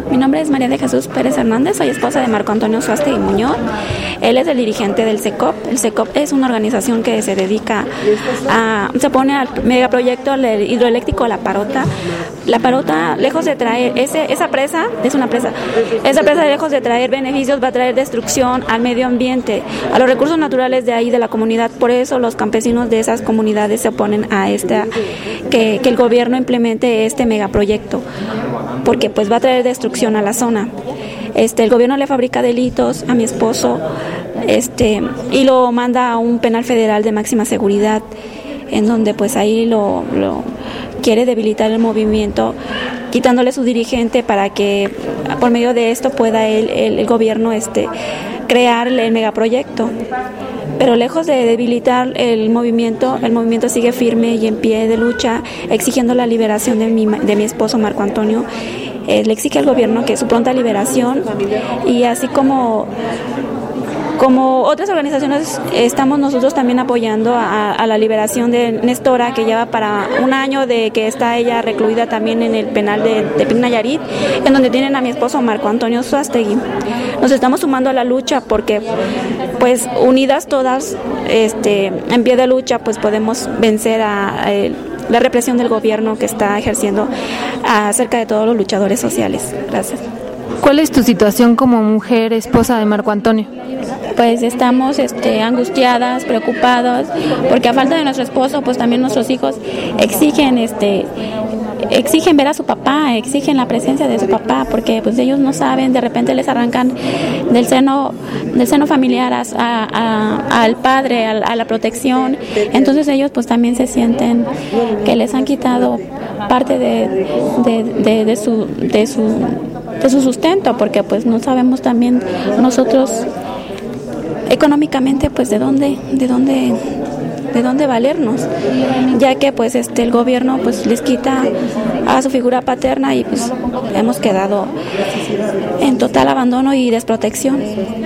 Mi nombre es María de Jesús Pérez Hernández, soy esposa de Marco Antonio Suástegui Muñoz. Él es el dirigente del CECOP. El CECOP es una organización que se dedica se pone al megaproyecto hidroeléctrico La Parota. La Parota, lejos de traer, esa presa, lejos de traer beneficios, va a traer destrucción al medio ambiente, a los recursos naturales de ahí, de la comunidad. Por eso los campesinos de esas comunidades se oponen a que el gobierno implemente este megaproyecto, porque pues va a traer destrucción a la zona. El gobierno le fabrica delitos a mi esposo y lo manda a un penal federal de máxima seguridad, en donde pues ahí lo quiere debilitar el movimiento, quitándole su dirigente para que por medio de esto pueda el gobierno crear el megaproyecto. Pero lejos de debilitar el movimiento sigue firme y en pie de lucha, exigiendo la liberación de mi esposo Marco Antonio. Le exige al gobierno que su pronta liberación, y así como otras organizaciones, estamos nosotros también apoyando a la liberación de Nestora, que lleva para un año de que está ella recluida también en el penal de Tepic Nayarit, en donde tienen a mi esposo Marco Antonio Suástegui. Nos estamos sumando a la lucha porque, pues, unidas todas, en pie de lucha, pues podemos vencer a la represión del gobierno que está ejerciendo acerca de todos los luchadores sociales. Gracias. ¿Cuál es tu situación como mujer, esposa de Marco Antonio? Pues estamos angustiadas, preocupadas, porque a falta de nuestro esposo, pues también nuestros hijos exigen ver a su papá, exigen la presencia de su papá, porque pues ellos no saben, de repente les arrancan del seno familiar al padre, a la protección. Entonces ellos pues también se sienten que les han quitado parte de su sustento, porque pues no sabemos también nosotros económicamente pues de dónde valernos, ya que pues el gobierno pues les quita a su figura paterna y pues hemos quedado en total abandono y desprotección.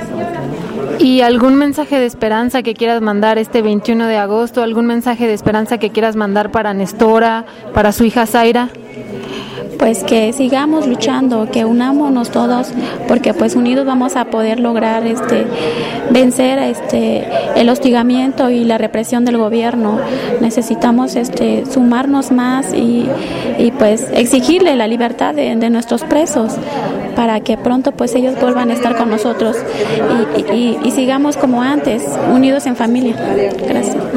¿Y algún mensaje de esperanza que quieras mandar este 21 de agosto? ¿Algún mensaje de esperanza que quieras mandar para Nestora, para su hija Zaira? Pues que sigamos luchando, que unámonos todos, porque pues unidos vamos a poder lograr vencer el hostigamiento y la represión del gobierno. Necesitamos sumarnos más y pues exigirle la libertad de nuestros presos, para que pronto pues ellos vuelvan a estar con nosotros y sigamos como antes, unidos en familia. Gracias.